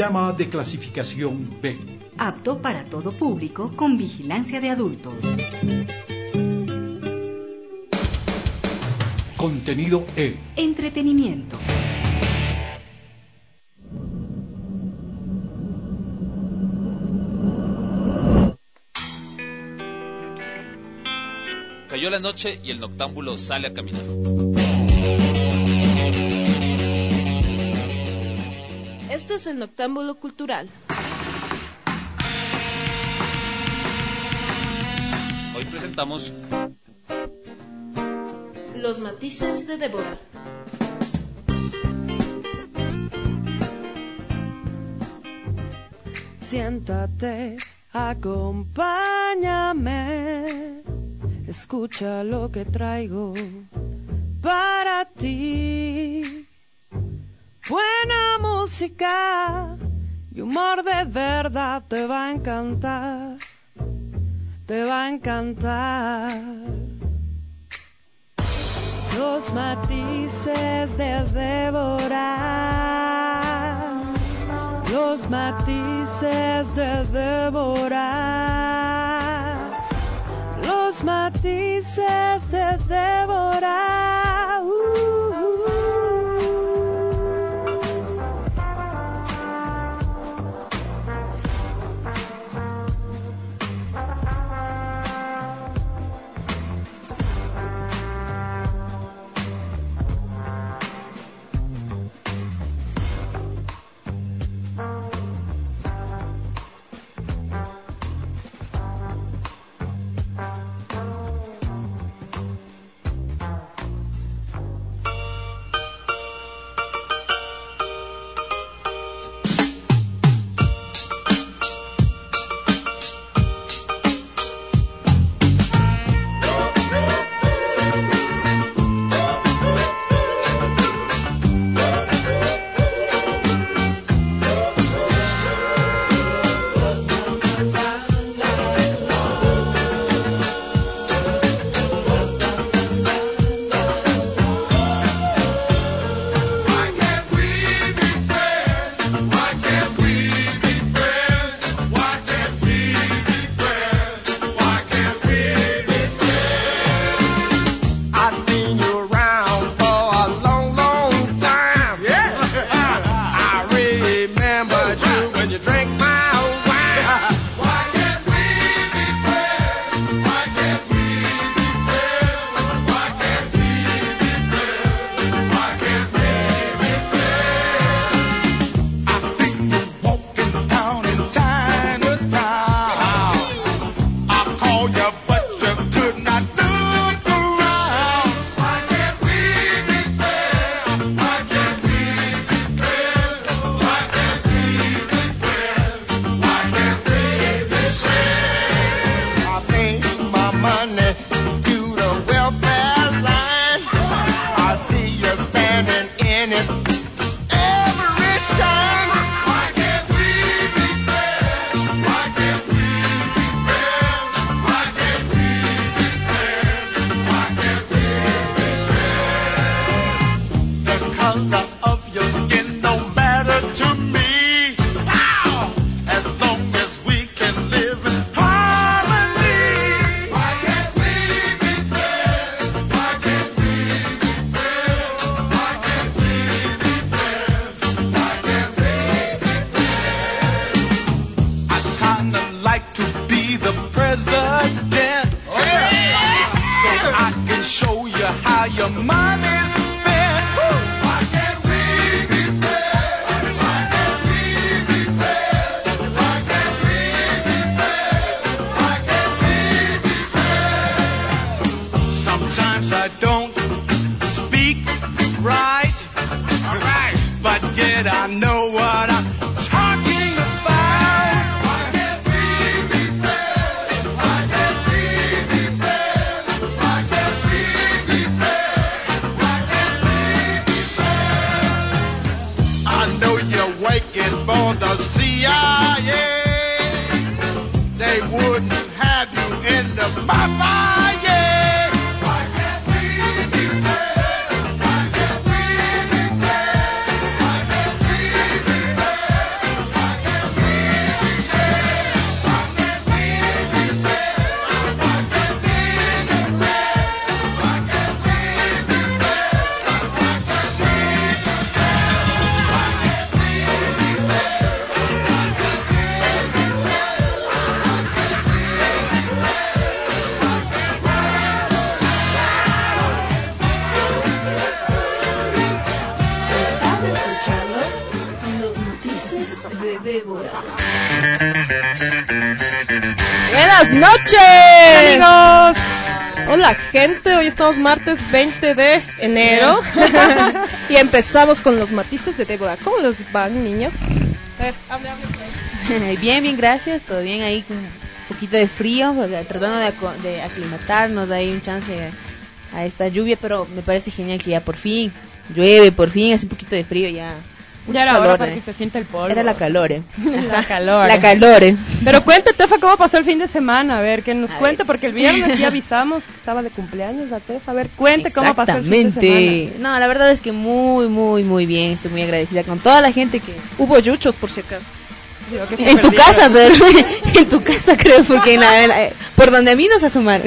Programa de clasificación B. Apto para todo público con vigilancia de adultos. Contenido E. Entretenimiento. Cayó la noche y el noctámbulo sale a caminar. Este es el Noctámbulo Cultural. Hoy presentamos Los matices de Débora. Siéntate, acompáñame, escucha lo que traigo para ti. Buena música y humor de verdad te va a encantar, te va a encantar. Los matices de Débora, los matices de Débora, los matices de Débora. matices de Débora. Buenas noches, amigos. Hola, gente. Hoy estamos martes 20 de enero y empezamos con los matices de Débora. ¿Cómo les van, niñas? A ver, hable. Bien, gracias. Todo bien ahí con un poquito de frío, tratando de aclimatarnos. Hay un chance a esta lluvia, pero me parece genial que ya por fin llueve, por fin hace un poquito de frío ya. Ya era hora para que se sienta el polvo. Era la calor. La calor. La calor. Pero cuente, Tefa, cómo pasó el fin de semana. A ver, que nos cuente, porque el viernes ya avisamos que estaba de cumpleaños la Tefa. A ver, cuente cómo pasó el fin de semana. No, la verdad es que muy bien. Estoy muy agradecida con toda la gente que... Hubo yuchos, por si acaso. En tu casa, pero en tu casa creo, porque por donde a mí nos asomaron.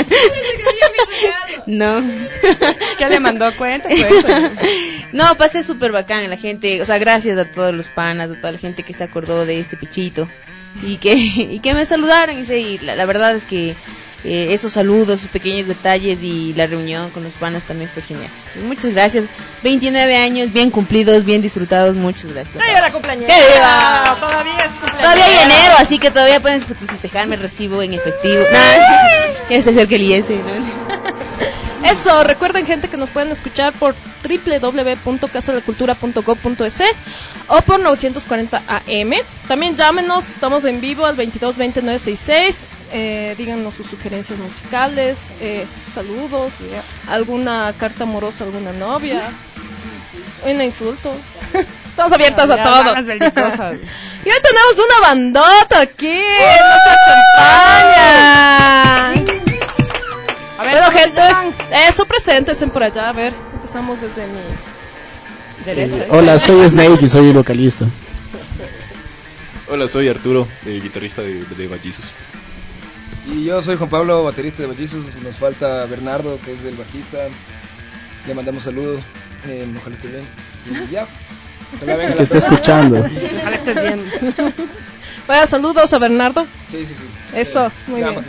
No. ¿Qué le mandó? Cuenta. No, pasé súper bacán la gente, o sea, gracias a todos los panas, a toda la gente que se acordó de este pichito y que me saludaron y la verdad es que esos saludos, esos pequeños detalles y la reunión con los panas también fue genial. Entonces, muchas gracias. 29 años, bien cumplidos, bien disfrutados, muchas gracias. ¡Ay, era cumpleañera! Todavía es cumpleañera. Todavía hay enero, así que todavía pueden festejarme, recibo en efectivo. Ya se acerca el IS, ¿no? Eso, recuerden, gente, que nos pueden escuchar por www.casadecultura.gov.es o por 940 AM. También llámenos, estamos en vivo al 2220-966. Díganos sus sugerencias musicales, saludos, alguna carta amorosa, alguna novia, un insulto. Estamos abiertas a todo. Y hoy tenemos una bandota aquí, nos acompaña. A ver, bueno, gente, eso, preséntense por allá. A ver, empezamos desde mi derecha. Hola, soy Snake y soy el vocalista. Hola, soy Arturo, el guitarrista de Ballizos. Y yo soy Juan Pablo, baterista de Ballizos. Nos falta Bernardo, que es el bajista. Le mandamos saludos. Ojalá esté bien. Y ya. Que esté escuchando. Ojalá estés bien. Vaya, saludos a Bernardo. Sí. Eso, muy bien.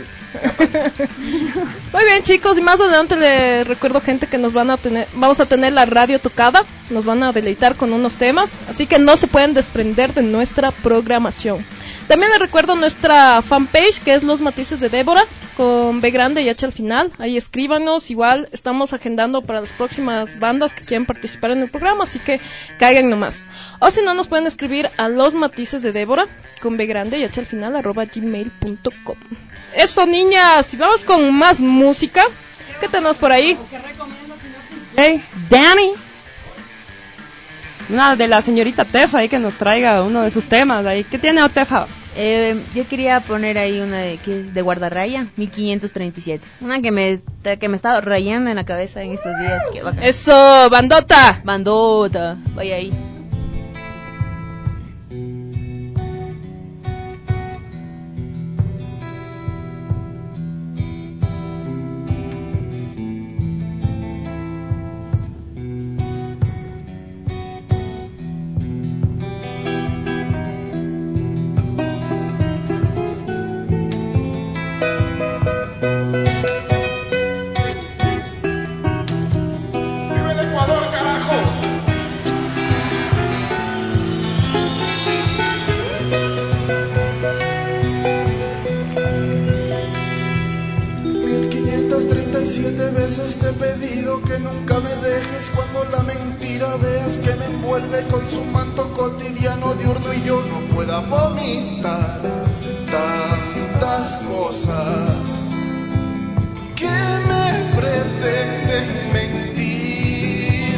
Muy bien, chicos, y más adelante les recuerdo, gente, que vamos a tener la radio tocada, nos van a deleitar con unos temas, así que no se pueden desprender de nuestra programación. También les recuerdo nuestra fanpage, que es Los Matices de Débora, con B grande y H al final. Ahí escríbanos, igual estamos agendando para las próximas bandas que quieran participar en el programa, así que caigan nomás. O si no, nos pueden escribir a Los Matices de Débora, con B grande y H al final, @gmail.com. Eso, niñas, y vamos con más música. ¿Qué tenemos por ahí? Hey, Danny. Una de la señorita Tefa ahí, que nos traiga uno de sus temas ahí. ¿Qué tiene, Tefa? Yo quería poner ahí una que es de Guardarraya, 1537. Una que me está rayando en la cabeza en estos días. Qué bacán. Eso, bandota. Vaya ahí. Te he pedido que nunca me dejes cuando la mentira veas que me envuelve con su manto cotidiano diurno y yo no pueda vomitar tantas cosas que me pretenden mentir,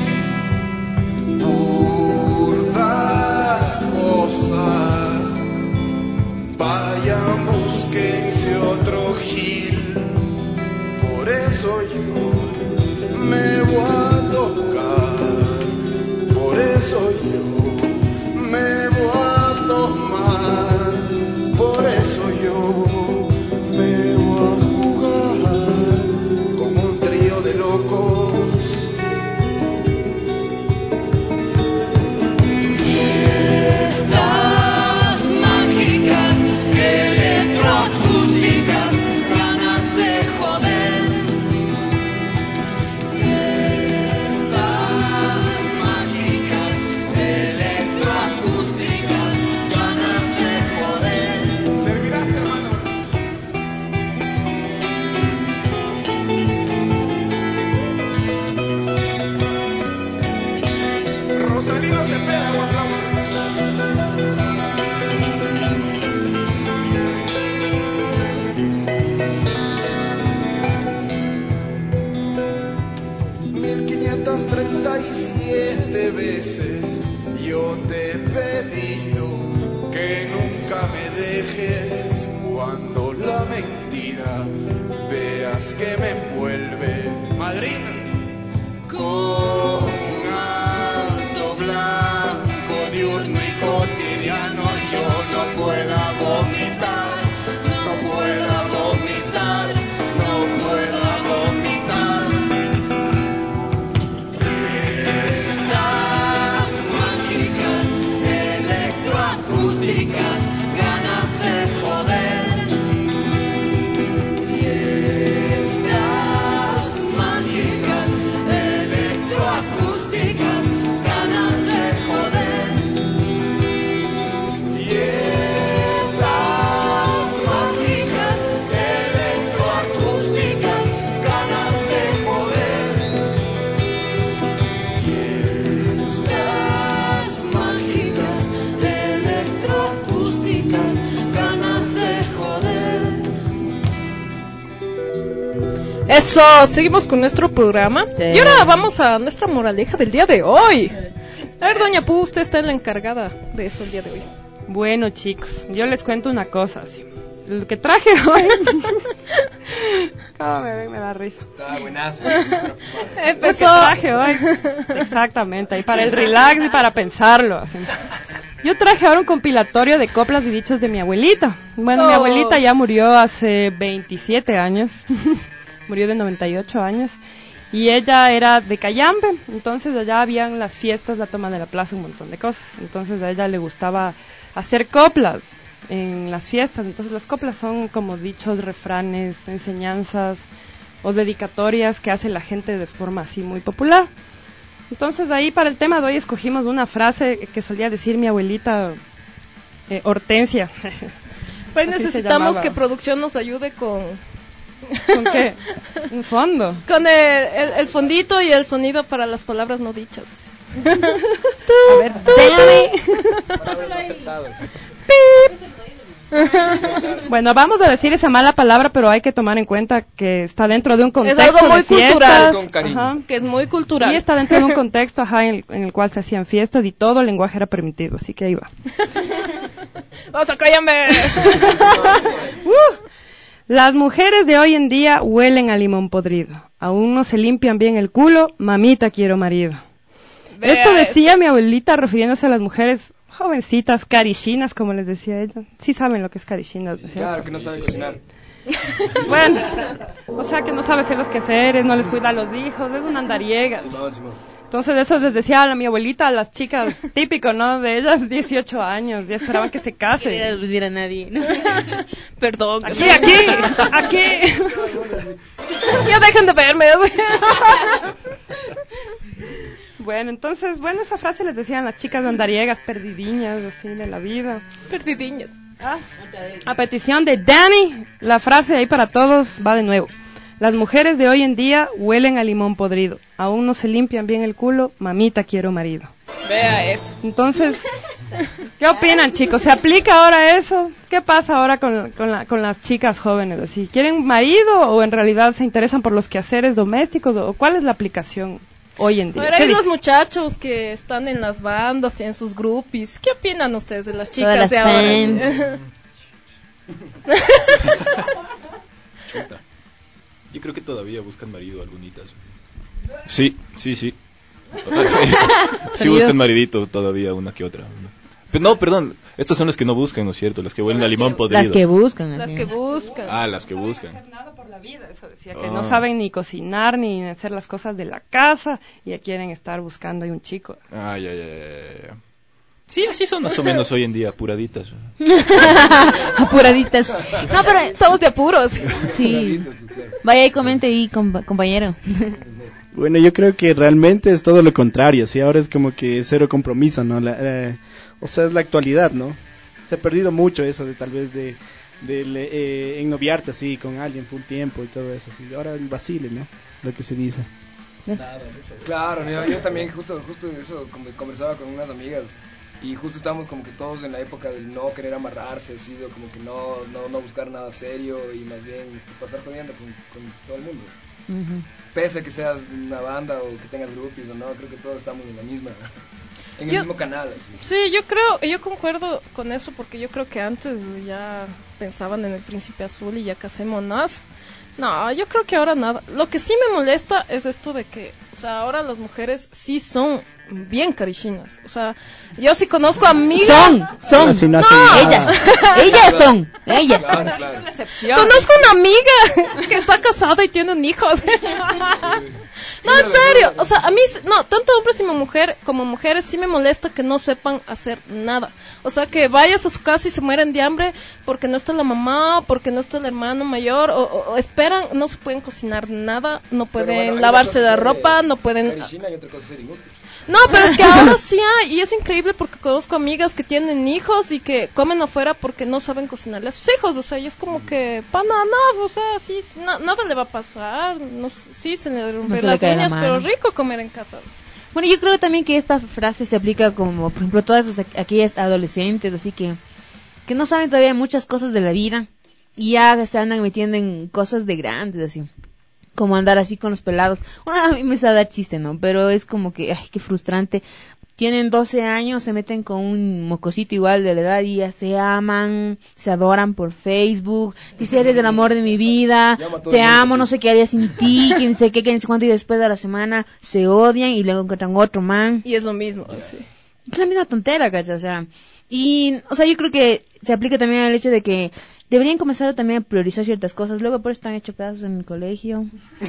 burdas cosas. Vayan, búsquense otro gil. Por eso yo me voy a tocar, por eso yo me voy a tomar, por eso yo me voy a jugar con un trío de locos. Esta veces yo te he pedido que nunca me dejes cuando la mentira veas que me envuelve. Madrid, con alto blanco, diurno y cotidiano, yo no pueda vomitar, no pueda vomitar, no pueda vomitar. Estas mágicas electroacústicas, ganas de joder. Y estas mágicas electroacústicas, ganas de joder. Y estas mágicas electroacústicas, ganas de joder. Y estas mágicas electroacústicas, ganas de joder. Eso, seguimos con nuestro programa. Sí. Y ahora vamos a nuestra moraleja del día de hoy. A ver, doña Pu, usted está en la encargada de eso el día de hoy. Bueno, chicos, yo les cuento una cosa. Así. Lo que traje hoy... ¿Cómo me ven? Me da risa. Está buenazo. Empezó. Lo que traje hoy. Exactamente, y para el relax y para pensarlo. Así. Yo traje ahora un compilatorio de coplas y dichos de mi abuelita. Bueno, mi abuelita ya murió hace 27 años. Murió de 98 años. Y ella era de Cayambe. Entonces allá habían las fiestas, la toma de la plaza, un montón de cosas. Entonces a ella le gustaba hacer coplas en las fiestas. Entonces las coplas son como dichos, refranes, enseñanzas o dedicatorias que hace la gente de forma así muy popular. Entonces ahí para el tema de hoy escogimos una frase que solía decir mi abuelita Hortensia. Pues necesitamos que producción nos ayude con qué? Un fondo. Con el fondito y el sonido para las palabras no dichas. A ver, bueno, vamos a decir esa mala palabra, pero hay que tomar en cuenta que está dentro de un contexto. Es algo muy de fiestas, cultural, que es muy cultural. Y está dentro de un contexto, en el cual se hacían fiestas y todo el lenguaje era permitido, así que ahí va. ¡Vamos a cállame! Las mujeres de hoy en día huelen a limón podrido. Aún no se limpian bien el culo, mamita quiero marido. Esto decía mi abuelita refiriéndose a las mujeres jovencitas, carichinas, como les decía ella. Sí saben lo que es carichinas, ¿no? Claro, que no saben cocinar. Bueno, o sea que no sabe hacer los quehaceres, no les cuida a los hijos, es una andariega. Entonces eso les decía a mi abuelita, a las chicas, típico, ¿no? De ellas 18 años, ya esperaban que se case. No quería aludir a nadie, ¿no? Perdón. Aquí. Ya dejen de verme. Bueno, entonces, esa frase les decían las chicas andariegas, perdidiñas, así, de la vida. Perdidiñas. A petición de Dani, la frase ahí para todos va de nuevo. Las mujeres de hoy en día huelen a limón podrido. Aún no se limpian bien el culo, mamita quiero marido. Vea eso. Entonces, ¿qué opinan, chicos? ¿Se aplica ahora eso? ¿Qué pasa ahora con las chicas jóvenes? Así, ¿quieren marido o en realidad se interesan por los quehaceres domésticos? ¿O cuál es la aplicación hoy en día? Pero hay los muchachos que están en las bandas, en sus groupies. ¿Qué opinan ustedes de las chicas de ahora? Chuta. Yo creo que todavía buscan marido algunitas. Sí. Sí buscan maridito todavía, una que otra. Pero no, perdón, estas son las que no buscan, ¿no es cierto? Las que huelen a limón podrido. Las que buscan. Las que buscan. Ah, las que buscan. No saben hacer nada por la vida, eso decía, que no saben ni cocinar ni hacer las cosas de la casa y ya quieren estar buscando ahí un chico. Ah, ya. Sí, así son más o menos hoy en día, apuraditas. Apuraditas. No, pero estamos de apuros. Sí. Vaya y comente ahí, compañero. Bueno, yo creo que realmente es todo lo contrario, ¿sí? Ahora es como que cero compromiso, ¿no? O sea, es la actualidad, ¿no? Se ha perdido mucho eso de tal vez de ennoviarte así con alguien full tiempo y todo eso, así. Ahora el vacile, ¿no? Lo que se dice. Claro, yo también justo eso conversaba con unas amigas y justo estábamos como que todos en la época del no querer amarrarse, así, de como que no buscar nada serio y más bien pasar jodiendo con todo el mundo. Uh-huh. Pese a que seas una banda o que tengas grupos o no, creo que todos estamos en la misma. en el mismo canal. Así. Sí, yo concuerdo con eso, porque yo creo que antes ya pensaban en el Príncipe Azul y ya casé monas. No, yo creo que ahora nada. Lo que sí me molesta es esto de que, o sea, ahora las mujeres sí son bien carichinas. O sea, yo sí conozco amigas. Son. Así no No, hacen ellas son. Claro. Conozco una amiga que está casada y tienen hijos. No, en serio. O sea, a mí, no, tanto hombres como mujeres sí me molesta que no sepan hacer nada. O sea, que vayas a su casa y se mueren de hambre porque no está la mamá, porque no está el hermano mayor, o esperan, no se pueden cocinar nada, no pueden lavarse la ropa, no pueden... Carichina y otra cosa ser inútil. No, pero es que ahora sí hay, y es increíble porque conozco amigas que tienen hijos y que comen afuera porque no saben cocinarle a sus hijos, o sea, y es como que, o sea, sí, nada le va a pasar, no, sí se le rompen las uñas, pero rico comer en casa. Bueno, yo creo también que esta frase se aplica como, por ejemplo, todas aquellas adolescentes, así que no saben todavía muchas cosas de la vida y ya se andan metiendo en cosas de grandes, así. Como andar así con los pelados. Bueno, a mí me sabe dar chiste, ¿no? Pero es como que, ay, qué frustrante. Tienen 12 años, se meten con un mocosito igual de la edad y ya se aman, se adoran por Facebook. Dice, eres el amor de mi vida, te amo, no sé qué haría sin ti, quién sé qué, quién sé cuánto, y después de la semana se odian y luego encuentran otro man. Y es lo mismo, sí. Es la misma tontera, ¿cachai? O sea, yo creo que se aplica también al hecho de que deberían comenzar también a priorizar ciertas cosas. Luego por eso están hechos pedazos en el colegio.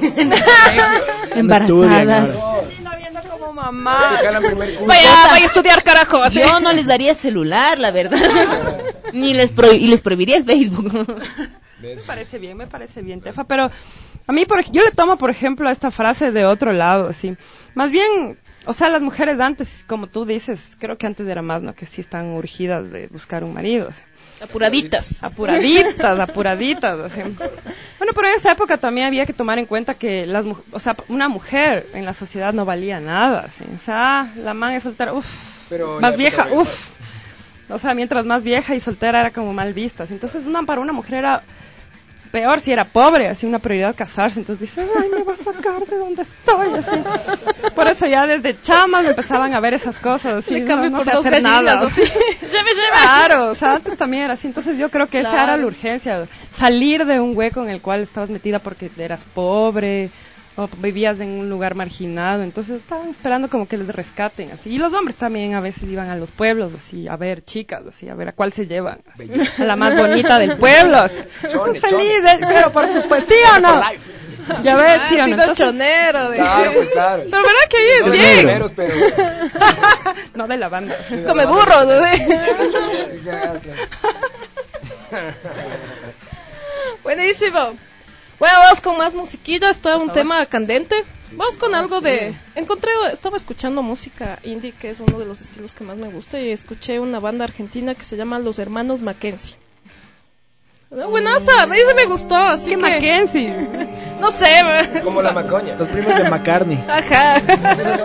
Embarazadas. Viendo como mamá. Vaya a estudiar, carajo. ¿Sí? Yo no les daría celular, la verdad. Y les prohibiría el Facebook. Me parece bien, Tefa. Pero a mí, yo le tomo, por ejemplo, esta frase de otro lado, así. Más bien, o sea, las mujeres antes, como tú dices, creo que antes era más, ¿no? Que sí están urgidas de buscar un marido, así. Apuraditas. Así. Bueno, pero en esa época también había que tomar en cuenta que una mujer en la sociedad no valía nada, ¿sí? O sea, la man es soltera, más vieja, o sea, mientras más vieja y soltera era como mal vista, ¿sí? Entonces para una mujer era peor si era pobre, así una prioridad casarse, entonces dice, ay, me va a sacar de donde estoy, así. Por eso ya desde chamas empezaban a ver esas cosas, así, le cambio no por sé dos hacer gallinas, nada, así. Lleve. Claro, o sea, antes también era así, entonces yo creo que esa era la urgencia, salir de un hueco en el cual estabas metida porque eras pobre, o vivías en un lugar marginado, entonces estaban esperando como que les rescaten, así. Y los hombres también a veces iban a los pueblos, así, a ver chicas, así, a ver a cuál se llevan, así, a la más bonita del pueblo, así. Feliz, pero por supuesto, ¿sí o no? Ya ves, ¿sí o no? Entonces, chonero de... Claro, pues claro. Pero verdad que ahí es bien. Pero... No de la banda. Come burro, ¿no? Buenísimo. Bueno, vamos con más musiquilla, está un tema candente. Vamos con algo de... Estaba escuchando música indie, que es uno de los estilos que más me gusta, y escuché una banda argentina que se llama Los Hermanos Mackenzie. Buenaza, a mí se me gustó, así que... Mackenzie? No sé. Como la macoña. Los primos de McCartney. Ajá. Entonces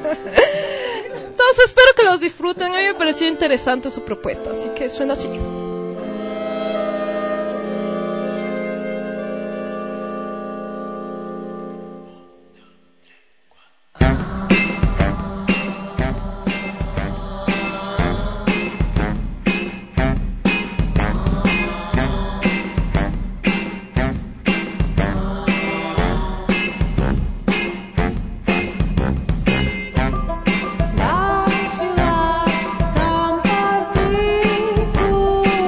espero que los disfruten, a mí me pareció interesante su propuesta, así que suena así. La ciudad tan particular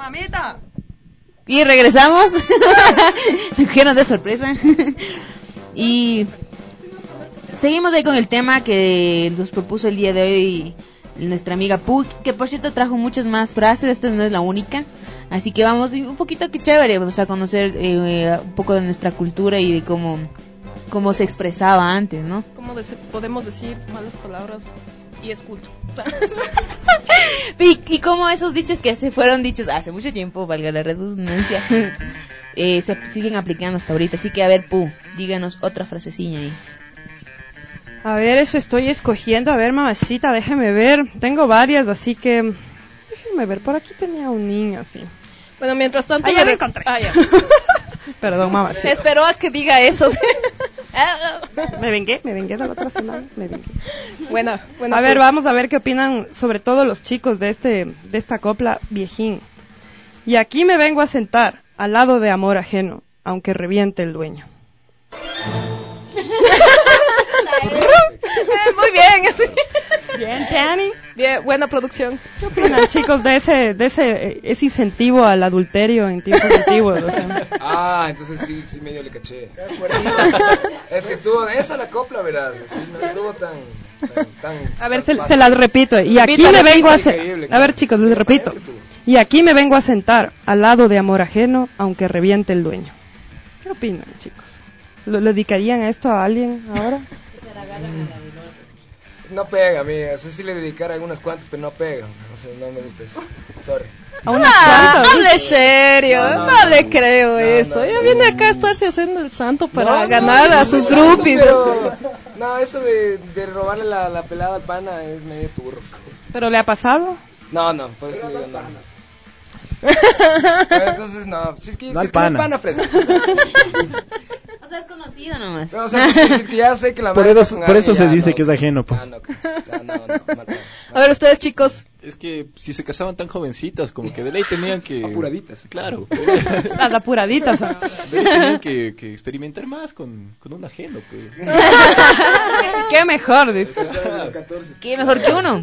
Mamita. Y regresamos. Me cogieron de sorpresa. Y seguimos ahí con el tema que nos propuso el día de hoy nuestra amiga Pu, que por cierto trajo muchas más frases. Esta no es la única. Así que vamos un poquito que chévere, vamos a conocer un poco de nuestra cultura y de cómo se expresaba antes, ¿no? ¿Cómo podemos decir malas palabras y es culto? y cómo esos dichos que se fueron dichos hace mucho tiempo, valga la redundancia, se siguen aplicando hasta ahorita. Así que a ver, Pu, díganos otra frasecilla ahí. A ver, eso estoy escogiendo. A ver, mamacita, déjeme ver. Tengo varias, así que déjeme ver. Por aquí tenía un niño así. Bueno, mientras tanto... ya lo encontré. Ya. Perdón, mamacita. Esperó a que diga eso. Me vengué de la otra semana. Me vengué. Buena. A ver, vamos a ver qué opinan, sobre todo los chicos de esta copla viejín. Y aquí me vengo a sentar, al lado de amor ajeno, aunque reviente el dueño. Muy bien, así. Bien, Tiani. Bien, buena producción. ¿Qué opinan, chicos, de ese incentivo al adulterio en tiempos antiguos? O sea? Entonces sí medio le caché. Es que estuvo de eso la copla, verás. Sí, no estuvo tan a ver, se las repito. Y aquí me vengo a sentar. A ver, chicos, les repito. Y aquí me vengo a sentar, al lado de amor ajeno, aunque reviente el dueño. ¿Qué opinan, chicos? ¿Le dedicarían a esto a alguien ahora? No pega, amiga. O sea, sí le dedicara algunas cuantas, pero no pega. O sea, no me gusta eso. Sorry. Hable serio. No le creo eso. Ya viene acá a estarse haciendo el santo para ganar a sus groupies. No, eso de robarle la pelada al pana es medio turro. ¿Pero le ha pasado? No, por eso digo no. Pero entonces no, si es que no es pana fresco. O sea, es conocido nomás. No, o sea, es que ya sé que la por eso se dice que es ajeno, pues. A ver, ustedes, chicos. Es que si se casaban tan jovencitas, como que de ley tenían que... Apuraditas. Claro. Las apuraditas. De ley tenían que experimentar más con un ajeno, pues. Qué mejor, dice. Qué mejor que uno.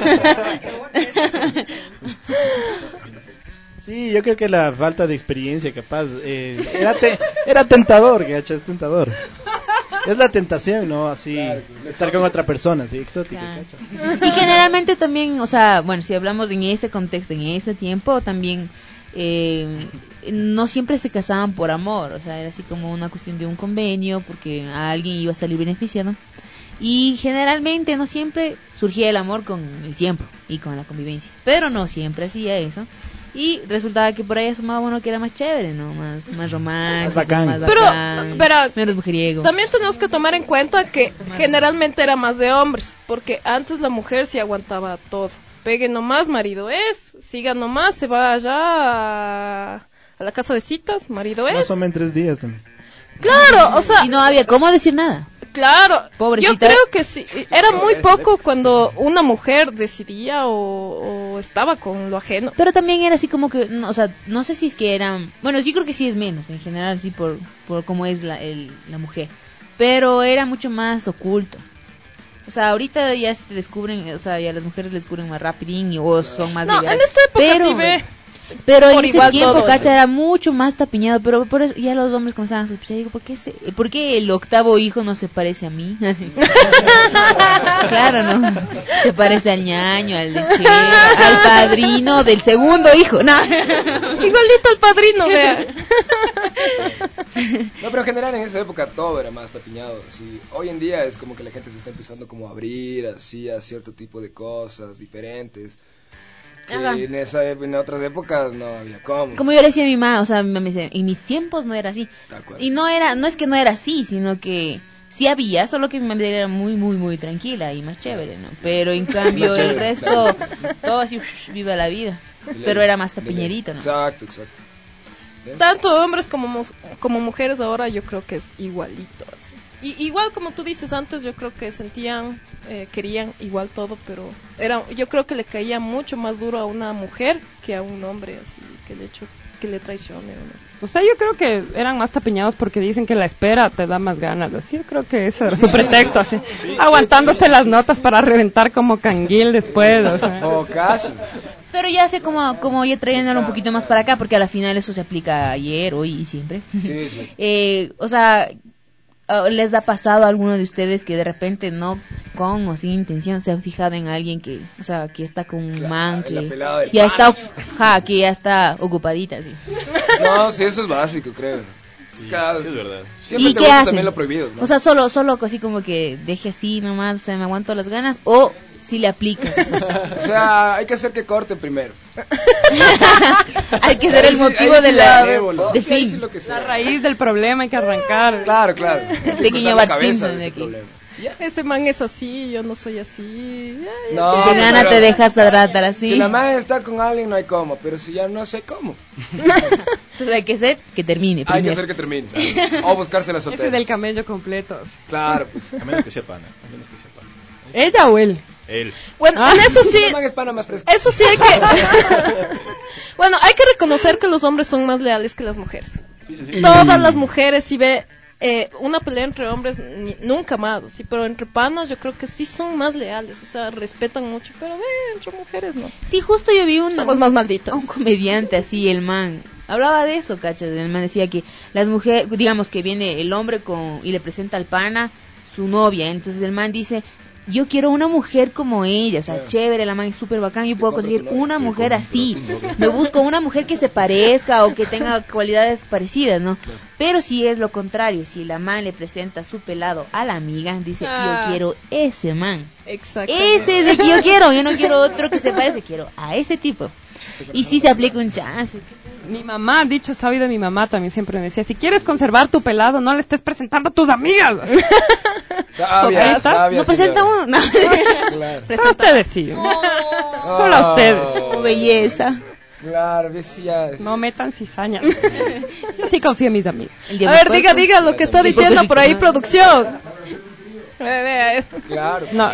Sí, yo creo que la falta de experiencia, capaz, era tentador, gacha, es tentador. Es la tentación, ¿no? Así, claro, estar con otra persona, así, exótica, claro. Y generalmente también, o sea, bueno, si hablamos en ese contexto, en ese tiempo, también no siempre se casaban por amor, o sea, era así como una cuestión de un convenio, porque a alguien iba a salir beneficiado. Y generalmente no siempre surgía el amor con el tiempo y con la convivencia, pero no siempre hacía eso. Y resultaba que por ahí asomaba uno que era más chévere, ¿no? Más romántico, más bacán, pero menos mujeriego. También tenemos que tomar en cuenta que generalmente era más de hombres, porque antes la mujer sí aguantaba todo. Pegue nomás, marido es, siga nomás, se va allá a la casa de citas, marido es. Más o menos 3 días también. Claro, o sea... Y no había cómo decir nada. Claro, pobrecita. Yo creo que sí, era muy poco cuando una mujer decidía o estaba con lo ajeno. Pero también era así como que, no, o sea, no sé si es que eran, bueno, yo creo que sí es menos, en general, sí, por cómo es la mujer. Pero era mucho más oculto. O sea, ahorita ya se descubren, o sea, ya las mujeres les descubren más rapidín o son más liberales. En esta época sí ve. Pero en ese tiempo, cacha, era mucho más tapiñado, pero por eso ya los hombres comenzaban a sospechar. Digo, ¿por qué el octavo hijo no se parece a mí? Así. Claro, ¿no? Se parece al ñaño, al lechero, al padrino del segundo hijo. No. Igualito al padrino, vea. No, pero en general en esa época todo era más tapiñado. Así. Hoy en día es como que la gente se está empezando como a abrir así a cierto tipo de cosas diferentes. En otras épocas no había cómo. Como yo le decía a mi mamá, o sea, mi mamá me decía, en mis tiempos no era así. Y no es que no era así, sino que sí había, solo que mi mamá era muy, muy, muy tranquila y más chévere, ¿no? Pero en cambio el resto, todo así, viva la vida. Pero era más tapiñerito, ¿no? Exacto. Tanto hombres como mujeres ahora yo creo que es igualito así. Y igual como tú dices antes, yo creo que sentían, querían igual todo, pero yo creo que le caía mucho más duro a una mujer que a un hombre, así, que el hecho que le traicione, ¿no? O sea, yo creo que eran más tapiñados porque dicen que la espera te da más ganas, así, yo creo que ese era su pretexto, así, aguantándose las notas para reventar como canguil después, o sea. O casi. Pero ya sé como ya trayéndolo un poquito más para acá, porque a la final eso se aplica ayer, hoy y siempre. Sí, sí. O sea, ¿les ha pasado a alguno de ustedes que de repente no con o sin intención se han fijado en alguien que, o sea, que está con un man que ya está, que ya está ocupadita, sí? No, sí, eso es básico, creo. Sí, es verdad. Siempre ¿Y te qué gusta hacen? también lo prohibido, ¿no? O sea, solo así como que deje así nomás, se me aguanto las ganas, o si le aplica. O sea, hay que hacer que corte primero. Hay que ser el motivo de de fin. La raíz del problema hay que arrancar. Claro, claro. Pequeño Bart Simpson de aquí. Ese man es así, yo no soy así. No, de gana te dejas tratar así. Si la man está con alguien no hay cómo, pero si ya no sé cómo. Entonces hay que hacer que termine primero. Hay que hacer que termine. O buscarse la soltera. Ese del camello completo. Claro, pues. A menos que sea pana. ¿Ella o él? Él. Bueno, en eso sí. Eso sí hay que. Bueno, hay que reconocer que los hombres son más leales que las mujeres. Sí. Todas las mujeres, si ve una pelea entre hombres, nunca más. Sí, pero entre panas yo creo que sí son más leales. O sea, respetan mucho. Pero entre mujeres no. Sí, justo yo vi somos más malditos. Un comediante así, el man. Hablaba de eso, cacho. El man decía que las mujeres, digamos que viene el hombre y le presenta al pana su novia. Entonces el man dice: yo quiero una mujer como ella, o sea, chévere, la man es súper bacán, yo puedo conseguir una mujer así. Me busco una mujer que se parezca o que tenga cualidades parecidas, ¿no? Pero si es lo contrario, si la man le presenta su pelado a la amiga, dice: yo quiero ese man. Exactamente. Ese es el que yo quiero quiero otro que se parece, quiero a ese tipo. Y si se aplica un chance. Mi mamá, dicho sabio de mi mamá, también siempre me decía: si quieres conservar tu pelado, no le estés presentando a tus amigas. Sabia, no presenta uno. No. Claro. A ustedes sí. Solo a ustedes. Oh, belleza. Claro, decía. No metan cizaña. Yo sí confío en mis amigas. A ver, diga lo que está diciendo por ahí, producción. Claro. No.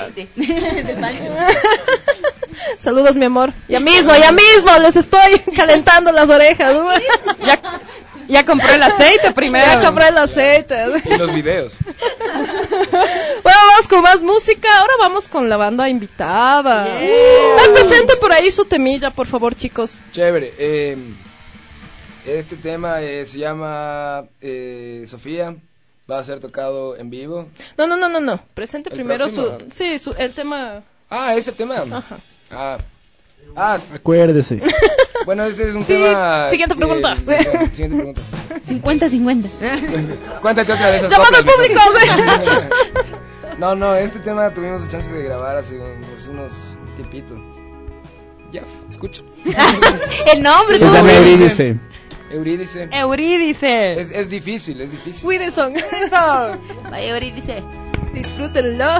Saludos, mi amor. Ya mismo, les estoy calentando las orejas. Ya compré el aceite primero. Ya compré el aceite. Y los videos. Bueno, vamos con más música. Ahora vamos con la banda invitada. Presente por ahí su temilla, por favor, chicos. Chévere. Este tema se llama Sofía. Va a ser tocado en vivo. No. Presente ¿El primero próximo? el tema. Ese tema. Ajá. Acuérdese. Bueno, este es un tema. Siguiente pregunta. Siguiente pregunta. 50-50. Cuéntate otra vez. ¡Llamado al público! No, este tema tuvimos la chance de grabar hace unos tiempitos. Ya, escucha. El nombre. Se llama Eurídice. Es difícil. Wilson. Vaya Eurídice. Disfrútenlo.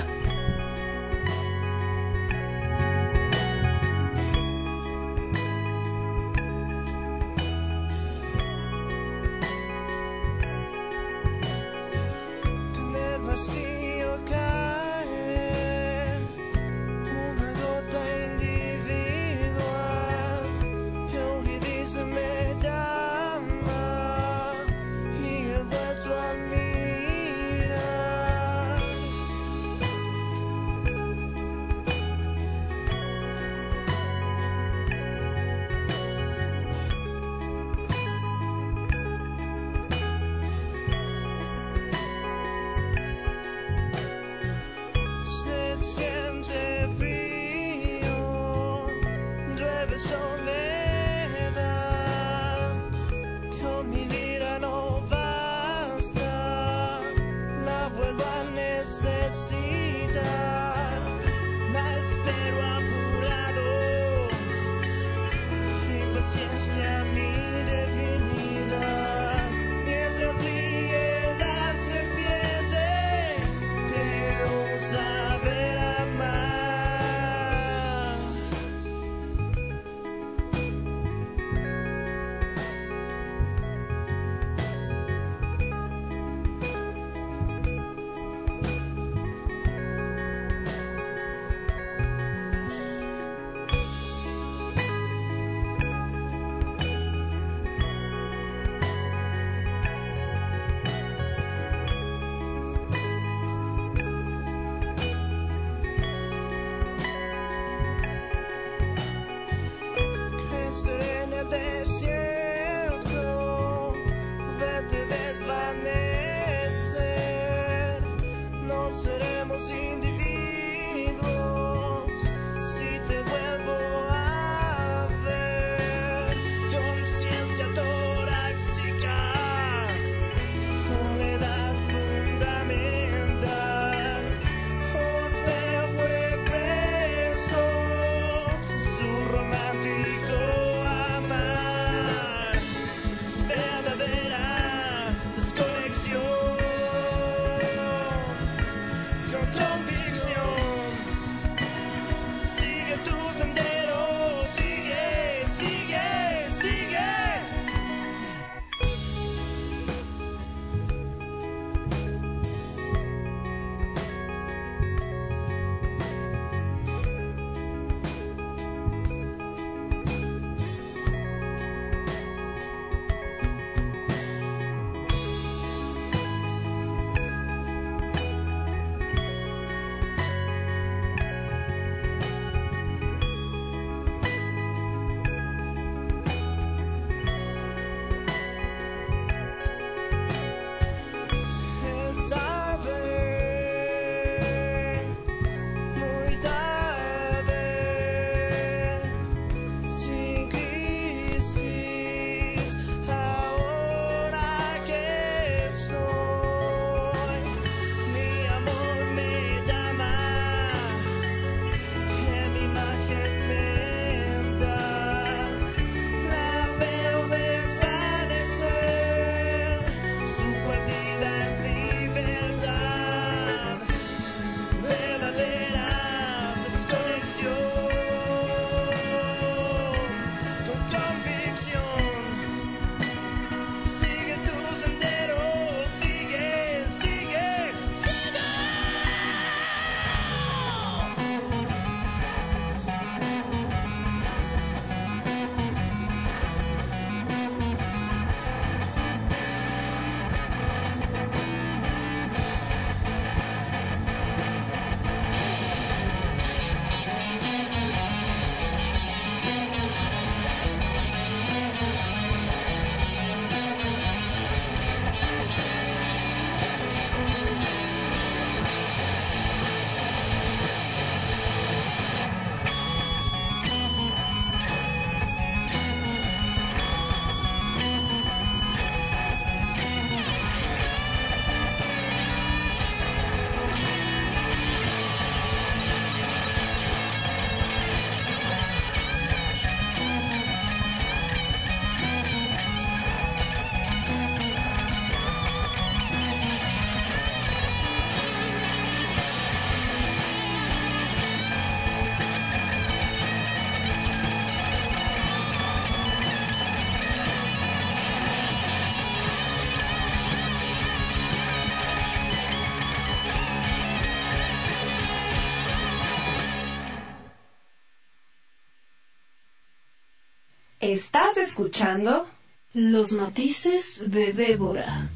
Estás escuchando Los matices de Débora.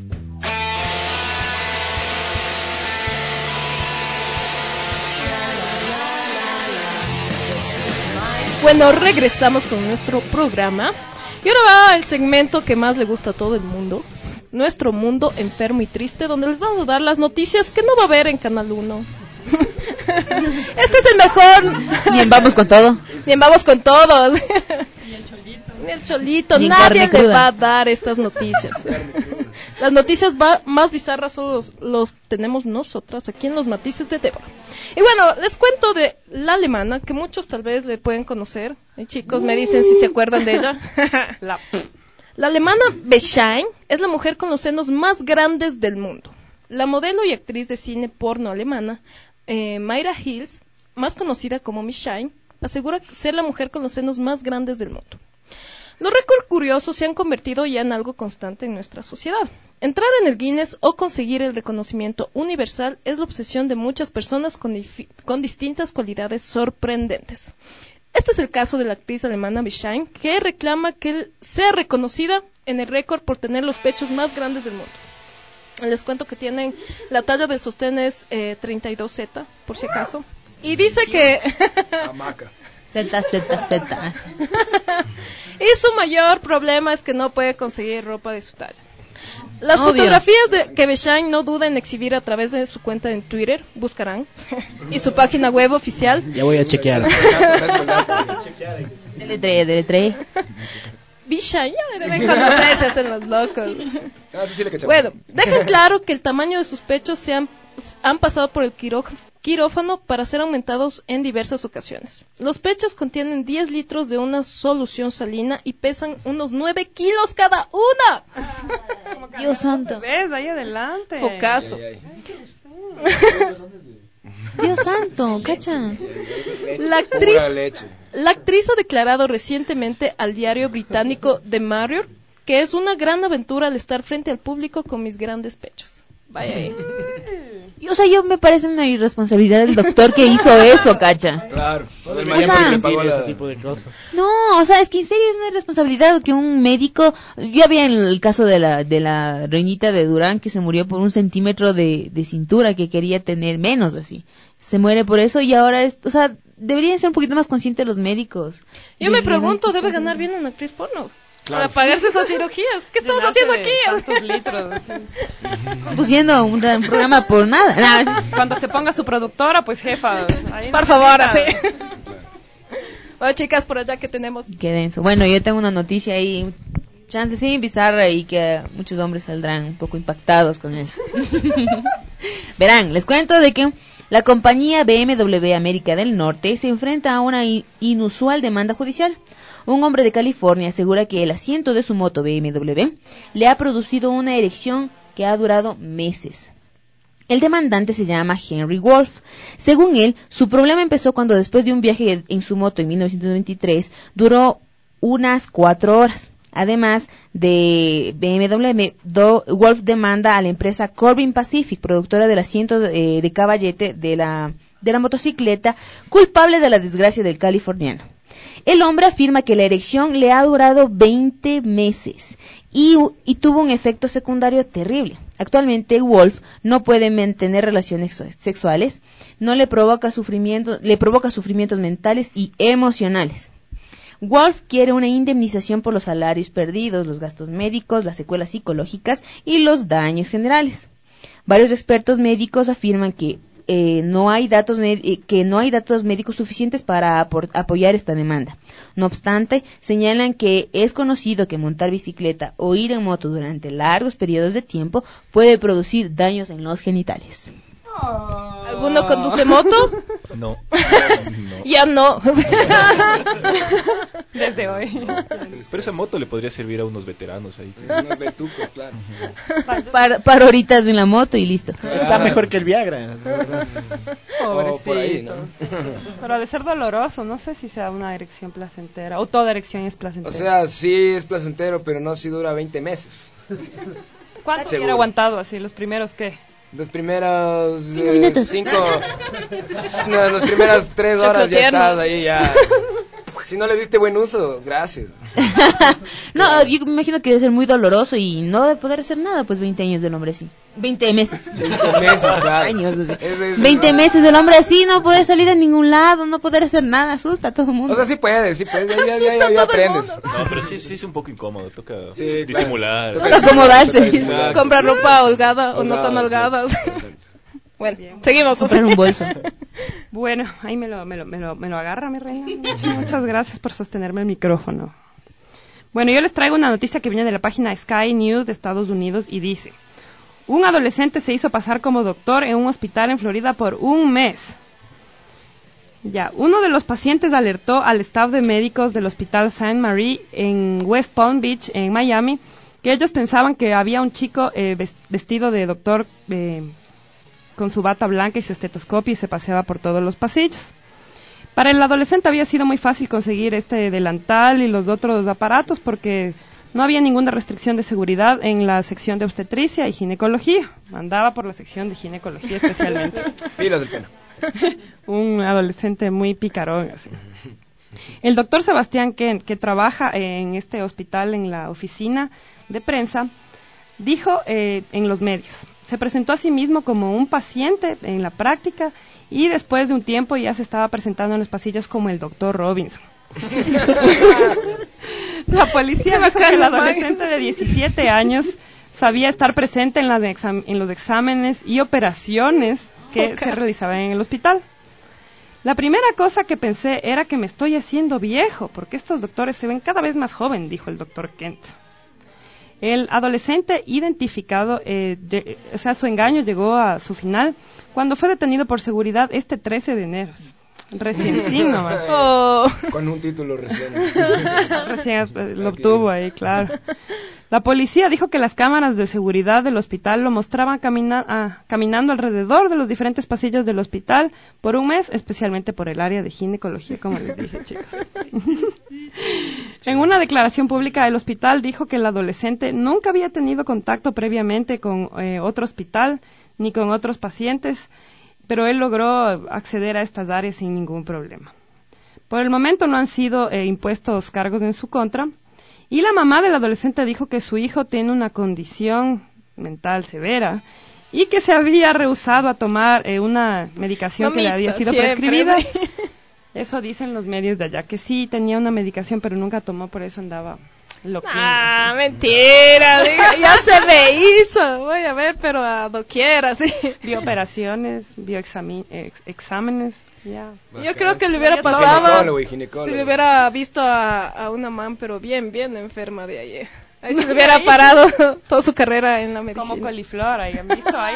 Bueno, regresamos con nuestro programa. Y ahora va el segmento que más le gusta a todo el mundo. Nuestro mundo enfermo y triste, donde les vamos a dar las noticias que no va a haber en Canal 1. Este es el mejor. Bien, vamos con todo. Bien, vamos con todos. Ni el cholito, Ni nadie carne le cruda. va a dar estas noticias. Las noticias más bizarras solo los tenemos nosotras aquí en Los Matices de Débora. Y bueno, les cuento de la alemana, que muchos tal vez le pueden conocer. Chicos, me dicen si se acuerdan de ella. La alemana Beschein es la mujer con los senos más grandes del mundo. La modelo y actriz de cine porno alemana, Mayra Hills, más conocida como Miss Shine, asegura ser la mujer con los senos más grandes del mundo. Los récords curiosos se han convertido ya en algo constante en nuestra sociedad. Entrar en el Guinness o conseguir el reconocimiento universal es la obsesión de muchas personas con distintas cualidades sorprendentes. Este es el caso de la actriz alemana Beschein, que reclama que sea reconocida en el récord por tener los pechos más grandes del mundo. Les cuento que tienen, la talla del sostén es 32Z, por si acaso. Y dice que... Hamaca. Z. Y su mayor problema es que no puede conseguir ropa de su talla. Las Obvio. fotografías de que Beschein no duda en exhibir a través de su cuenta en Twitter, buscarán, y su página web oficial. Ya voy a chequear. Deletree. Beschein, ya deben conocer, se hacen los locos. Sí le cachamos. Bueno, dejen claro que el tamaño de sus pechos han pasado por el quirófano para ser aumentados en diversas ocasiones. Los pechos contienen 10 litros de una solución salina y pesan unos 9 kilos cada una. Dios santo. ¿Ves? Ahí adelante. Focazo. Dios santo, cacha. La actriz ha declarado recientemente al diario británico The Mirror que es una gran aventura al estar frente al público con mis grandes pechos. Vaya ahí. O sea, yo me parece una irresponsabilidad del doctor que hizo eso, cacha. Claro. O sea, ese tipo de cosas. no, o sea, es que en serio es una irresponsabilidad que un médico... Ya había el caso de la reinita de Durán que se murió por 1 centímetro de cintura, que quería tener menos así. Se muere por eso y ahora o sea, deberían ser un poquito más conscientes los médicos. Yo me pregunto, ¿debe ganar bien una actriz porno? Claro. Para pagarse esas cirugías. ¿Qué estamos haciendo aquí? Tantos litros. Conduciendo un programa por nada. Cuando se ponga su productora, pues jefa. Por favor, así. Bueno, chicas, por allá que tenemos. Qué denso. Bueno, yo tengo una noticia ahí, chance sí bizarra, y que muchos hombres saldrán un poco impactados con esto. Verán, les cuento de que la compañía BMW América del Norte se enfrenta a una inusual demanda judicial. Un hombre de California asegura que el asiento de su moto BMW le ha producido una erección que ha durado meses. El demandante se llama Henry Wolf. Según él, su problema empezó cuando después de un viaje en su moto en 1923 duró unas 4 horas. Además de BMW, Wolf demanda a la empresa Corbin Pacific, productora del asiento de caballete de la motocicleta, culpable de la desgracia del californiano. El hombre afirma que la erección le ha durado 20 meses y tuvo un efecto secundario terrible. Actualmente Wolf no puede mantener relaciones sexuales, le provoca sufrimientos mentales y emocionales. Wolf quiere una indemnización por los salarios perdidos, los gastos médicos, las secuelas psicológicas y los daños generales. Varios expertos médicos afirman que no hay datos médicos suficientes para apoyar esta demanda. No obstante, señalan que es conocido que montar bicicleta o ir en moto durante largos periodos de tiempo puede producir daños en los genitales. ¿Alguno conduce moto? No. Ya no. Desde hoy. Pero esa moto le podría servir a unos veteranos ahí. Unos betucos, claro. Para horitas en la moto y listo. Está mejor que el Viagra. Pobrecitos. Por ahí, ¿no? Pero ha de ser doloroso, no sé si sea una erección placentera o toda erección es placentera. O sea, sí es placentero, pero no si dura 20 meses. ¿Cuánto hubiera aguantado así? ¿Los primeros qué? Los primeros 5 minutos. las primeras 3 horas ya estás ahí ya. Si no le diste buen uso, gracias. No, yo me imagino que debe ser muy doloroso y no debe poder hacer nada, pues 20 años del hombre así. 20 meses. 20 meses, claro. Años, así. 20 meses del hombre así, no poder salir a ningún lado, no poder hacer nada, asusta a todo el mundo. O sea, sí puedes, ya aprendes. No, pero sí es un poco incómodo, toca disimular. Toca acomodarse. Comprar ropa holgada o no tan holgada. Bueno, seguimos. Comprar un bolso. Bueno, ahí me lo agarra mi reina. Muchas gracias por sostenerme el micrófono. Bueno, yo les traigo una noticia que viene de la página Sky News de Estados Unidos y dice: un adolescente se hizo pasar como doctor en un hospital en Florida por un mes. Ya, uno de los pacientes alertó al staff de médicos del hospital St. Mary en West Palm Beach, en Miami, que ellos pensaban que había un chico vestido de doctor con su bata blanca y su estetoscopio y se paseaba por todos los pasillos. Para el adolescente había sido muy fácil conseguir este delantal y los otros aparatos porque no había ninguna restricción de seguridad en la sección de obstetricia y ginecología. Andaba por la sección de ginecología especialmente. Pilas del pelo. Un adolescente muy picarón. Así. El doctor Sebastián Kent, que trabaja en este hospital en la oficina de prensa, dijo en los medios: se presentó a sí mismo como un paciente en la práctica y después de un tiempo ya se estaba presentando en los pasillos como el doctor Robinson. La policía dijo que el adolescente de 17 años sabía estar presente en los exámenes y operaciones que se realizaban en el hospital. La primera cosa que pensé era que me estoy haciendo viejo, porque estos doctores se ven cada vez más joven, dijo el doctor Kent. El adolescente identificado, su engaño llegó a su final cuando fue detenido por seguridad este 13 de enero. Recién nomás. Con un título recién. Recién lo obtuvo ahí, claro. La policía dijo que las cámaras de seguridad del hospital lo mostraban caminando alrededor de los diferentes pasillos del hospital por un mes, especialmente por el área de ginecología, como les dije, chicos. En una declaración pública, el hospital dijo que el adolescente nunca había tenido contacto previamente con otro hospital ni con otros pacientes, pero él logró acceder a estas áreas sin ningún problema. Por el momento no han sido impuestos cargos en su contra. Y la mamá del adolescente dijo que su hijo tiene una condición mental severa y que se había rehusado a tomar una medicación que le había sido prescribida. Eso dicen los medios de allá, que sí tenía una medicación pero nunca tomó, por eso andaba loquín. Ah, mentira, ya se me hizo. Voy a ver, pero a doquiera, sí. Vio operaciones, vio exámenes. Yeah. Yo creo que le hubiera pasado si le hubiera visto a una man, pero bien enferma de ayer. Ahí se le hubiera parado toda su carrera en la medicina. Como coliflor, ahí han visto ahí.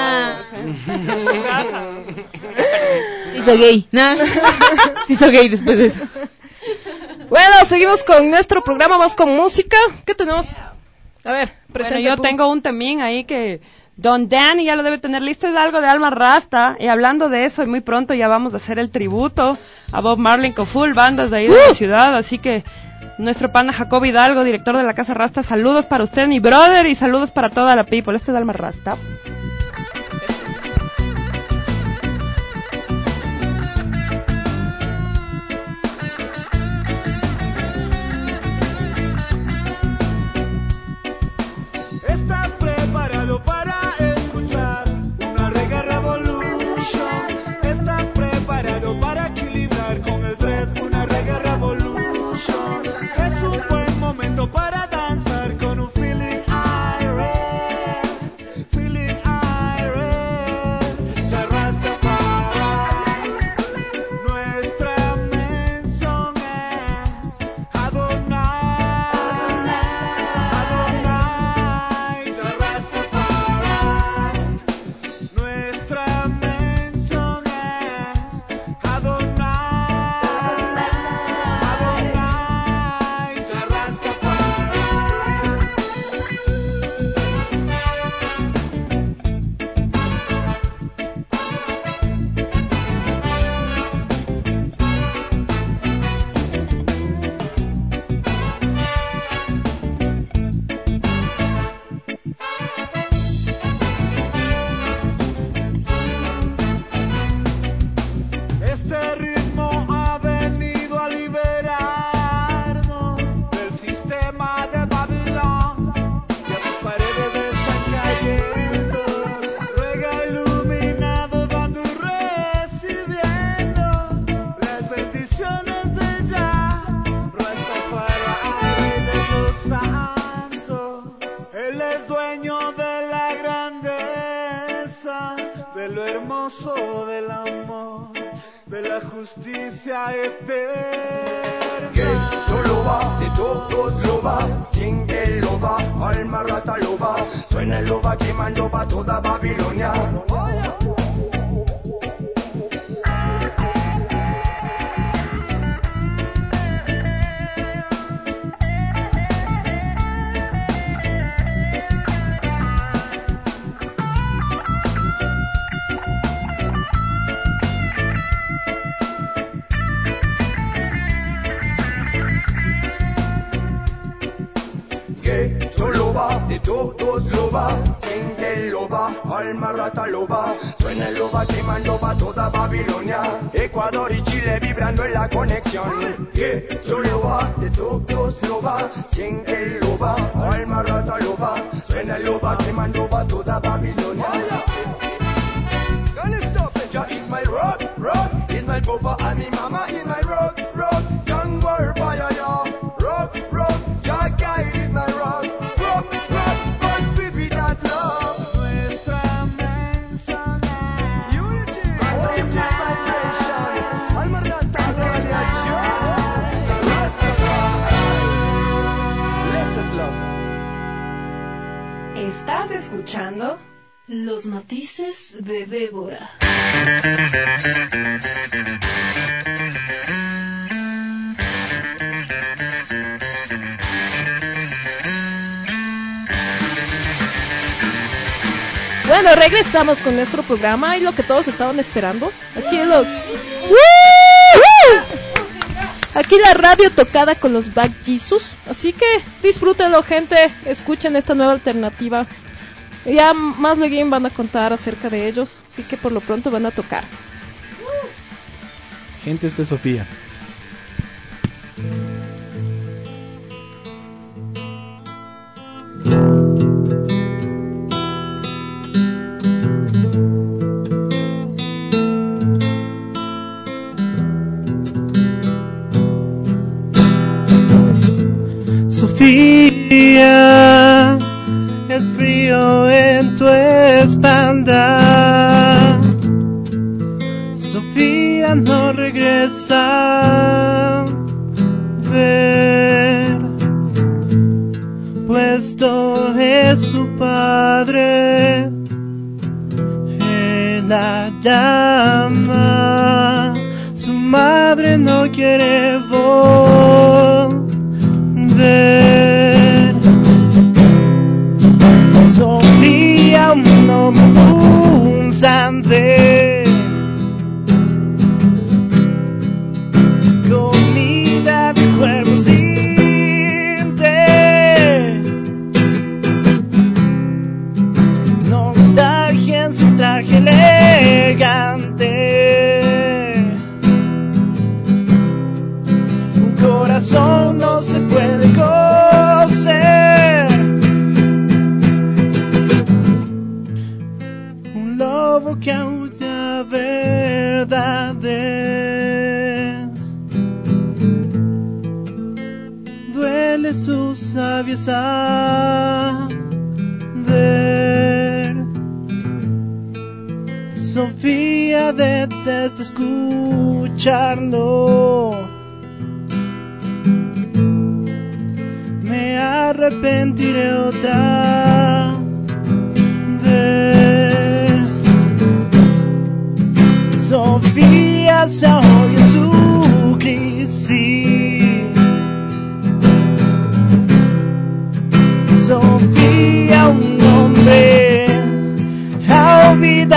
Se hizo gay, ¿no? Se hizo gay después de eso. Bueno, seguimos con nuestro programa, más con música. ¿Qué tenemos? A ver, bueno, yo tengo un temín ahí que Don Danny ya lo debe tener listo, es algo de Alma Rasta, y hablando de eso, y muy pronto ya vamos a hacer el tributo a Bob Marley con full bandas de ahí de la ciudad, así que nuestro pana Jacob Hidalgo, director de la Casa Rasta, saludos para usted, mi brother, y saludos para toda la people. Esto es Alma Rasta. ¿Estás preparado para escuchar una reggae revolution? ¿Estás preparado para equilibrar con el dread una reggae revolution? Es un buen momento para danzar con un feeling irate, feeling la justicia eterna. Que solo va, de todos lo va, sin que lo va, alma rata lo va, suena el loba, quema el loba, toda Babilonia. De todos lo va, sin que lo va, alma rata lo va, suena el loba, quema el loba, toda Babilonia, Ecuador y Chile vibrando en la conexión, que solo va, de todos lo va, sin que lo va, alma rata lo va, suena el loba, quema el loba, toda Babilonia. Gonna stop it, Jah is my rock, rock, is my papa and my mama is my rock, rock, young world fire, yeah, rock, rock, Jah guide is my rock. Estás escuchando Los Matices de Débora. Bueno, regresamos con nuestro programa y lo que todos estaban esperando. Aquí la radio tocada con los Black Jesus. Así que disfrútenlo, gente. Escuchen esta nueva alternativa. Ya más luego van a contar acerca de ellos. Así que por lo pronto van a tocar. Gente, esta es Sofía. Sofía, el frío en tu espalda. Sofía no regresa. Ver, puesto es su padre. Él la llama. Su madre no quiere volver. Sofía, un hombre, un sandé, comida de cuervo sin té, nostalgia en su traje elegante, un corazón no se puede coser. Lobo que aúlla verdades, duele su sabieza ver. Sofía detesta escucharlo, me arrepentiré otra vez. Sofía se ahoga en su crisis. Sofía, un hombre a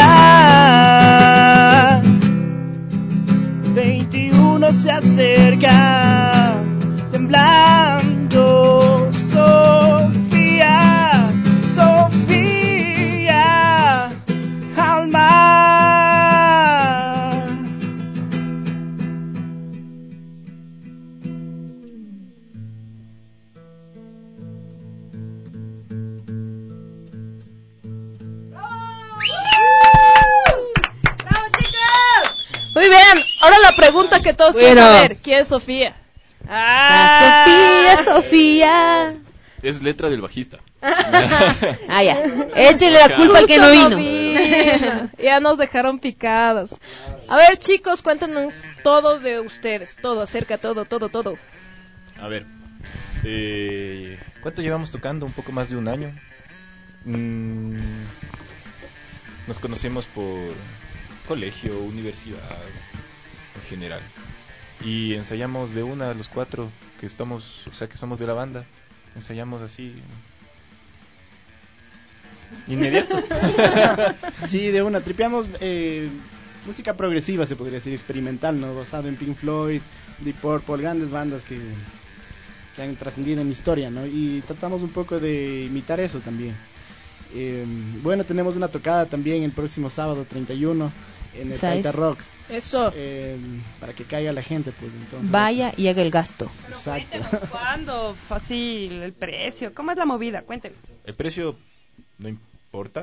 olvidar. 21 se acerca temblando. Sofía, Sofía, al mar. Muy bien, ahora la pregunta que todos quieren saber, ¿quién es Sofía? Sofía, Sofía. Es letra del bajista. Ah, ya. Échele la culpa al que no vino. Ya nos dejaron picadas. A ver, chicos, cuéntanos todo de ustedes. Todo, acerca, todo. A ver. ¿Cuánto llevamos tocando? Un poco más de un año. Nos conocemos por colegio, universidad, en general. Y ensayamos de una a los 4 que estamos, o sea, que somos de la banda. Ensayamos así inmediato. Sí, de una, tripeamos música progresiva, se podría decir, experimental, ¿no? Basado en Pink Floyd, Deep Purple, grandes bandas que han trascendido en la historia, ¿no? Y tratamos un poco de imitar eso también. Bueno, tenemos una tocada también el próximo sábado 31 en el Taita Rock. Eso. Para que caiga la gente, pues entonces. Vaya y haga el gasto. Exacto. ¿Cuándo? Fácil, el precio. ¿Cómo es la movida? Cuéntenos. El precio no importa.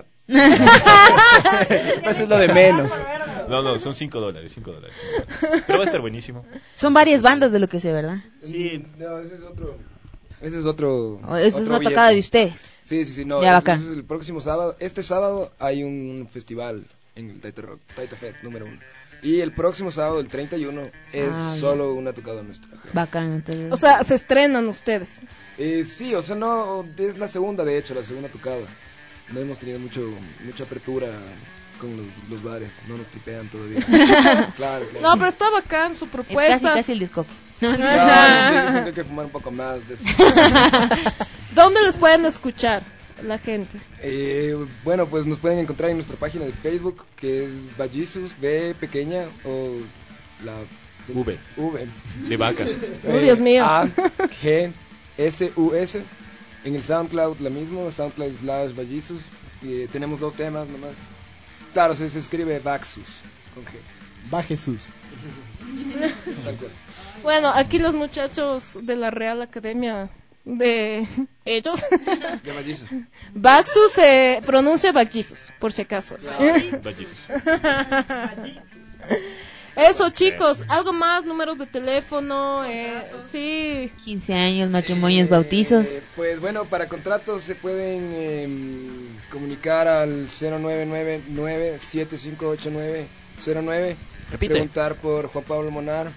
Eso es lo de menos. No, son $5. Pero va a estar buenísimo. Son varias bandas de lo que sé, ¿verdad? Sí, no, ese es otro. Esa es una tocada de ustedes. Sí, no. Ya, ese es el próximo sábado. Este sábado hay un festival en el Taita Rock, Taita Fest número 1. Y el próximo sábado, el 31, es solo una tocada nuestra. Bacán, entonces. O sea, se estrenan ustedes. Sí, o sea, no, es la segunda tocada. No hemos tenido mucha apertura con los bares, no nos tripean todavía. Claro. No, pero está bacán su propuesta. Es casi el discoque. Claro, sí, hay que fumar un poco más de eso. ¿Dónde los pueden escuchar la gente? Bueno, pues nos pueden encontrar en nuestra página de Facebook, que es Vallisus, B pequeña, o la V de vaca. Dios mío. AGSUS. En el SoundCloud la mismo, SoundCloud/Vallisus. Tenemos 2 temas nomás. Claro, se escribe Vaxus con G. Vajesus. Tal cual. Bueno, aquí los muchachos de la Real Academia de ellos. De Vallisus. Vaxus se pronuncia Vallisus, por si acaso. Vallisus. Eso, chicos, algo más, números de teléfono, sí. 15 años, matrimonios, bautizos. Pues bueno, para contratos se pueden comunicar al 0999-758909. Repite. Preguntar por Juan Pablo Monar.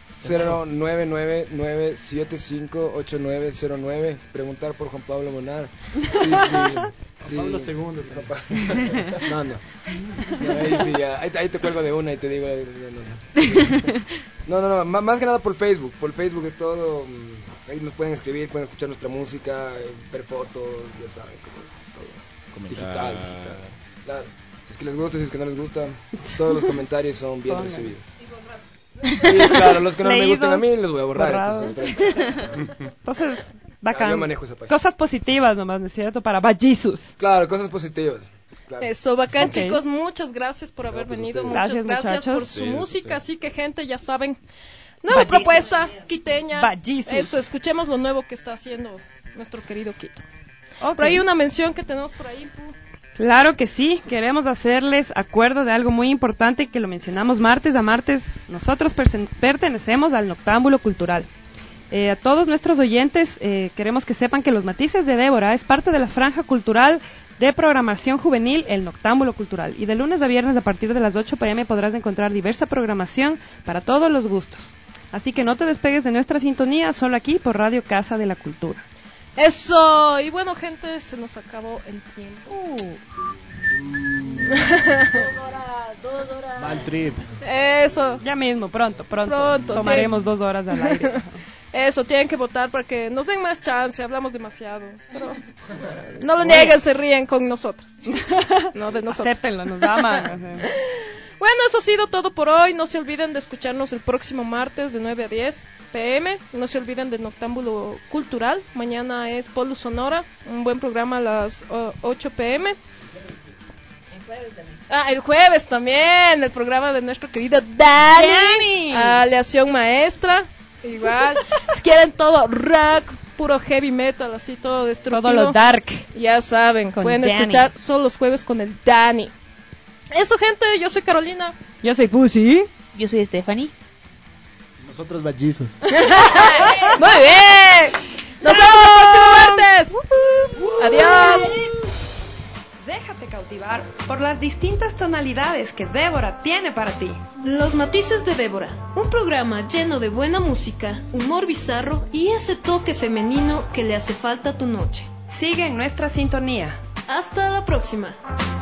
0999-758909. Preguntar por Juan Pablo Monar. Sí. Juan Pablo II. No. Ahí sí, ya. Ahí te cuelgo de una y te digo. No. Más que nada por Facebook. Por Facebook es todo. Ahí nos pueden escribir, pueden escuchar nuestra música, ver fotos, ya saben, como todo. Comentar. Digital. Claro. Si es que les gusta, si es que no les gusta, todos los comentarios son bien recibidos. Sí, claro, los que no me gustan a mí los voy a borrar. Entonces, bacán. Yo manejo esa página. Cosas positivas nomás, ¿no es cierto? Para Vallisus. Claro, cosas positivas. Claro. Eso, bacán, chicos, muchas gracias por haber venido, muchas gracias por su música, así que gente, ya saben, nueva propuesta, quiteña, eso, escuchemos lo nuevo que está haciendo nuestro querido Quito. Por ahí una mención que tenemos por ahí. Claro que sí, queremos hacerles acuerdo de algo muy importante que lo mencionamos martes a martes. Nosotros pertenecemos al Noctámbulo Cultural. A todos nuestros oyentes queremos que sepan que Los Matices de Débora es parte de la franja cultural de programación juvenil El Noctámbulo Cultural. Y de lunes a viernes a partir de las 8 p.m. podrás encontrar diversa programación para todos los gustos. Así que no te despegues de nuestra sintonía, solo aquí por Radio Casa de la Cultura. Eso, y bueno, gente, se nos acabó el tiempo. 2 horas. Mal trip. Eso. Ya mismo, pronto. Tomaremos 2 horas al aire. Eso, tienen que votar para que nos den más chance, hablamos demasiado. Pero no lo nieguen, se ríen con nosotros. No de nosotros. Acéptenlo, nos aman. Bueno, eso ha sido todo por hoy. No se olviden de escucharnos el próximo martes de 9 a 10 p.m. No se olviden de Noctámbulo Cultural. Mañana es Polo Sonora, un buen programa a las 8 p.m. El jueves también, el programa de nuestro querido Dani. Aleación Maestra. Igual, si quieren todo rock, puro heavy metal, así todo destructivo. Todo lo dark. Ya saben, pueden escuchar solo los jueves con el Dani. Eso, gente, yo soy Carolina. Yo soy Pussy. Yo soy Stephanie. Nosotros Vallisus. Muy bien. Nos vemos el próximo martes. noches. Adiós. Déjate cautivar por las distintas tonalidades que Débora tiene para ti. Los Matices de Débora, un programa lleno de buena música, humor bizarro y ese toque femenino que le hace falta a tu noche. Sigue en nuestra sintonía. Hasta la próxima.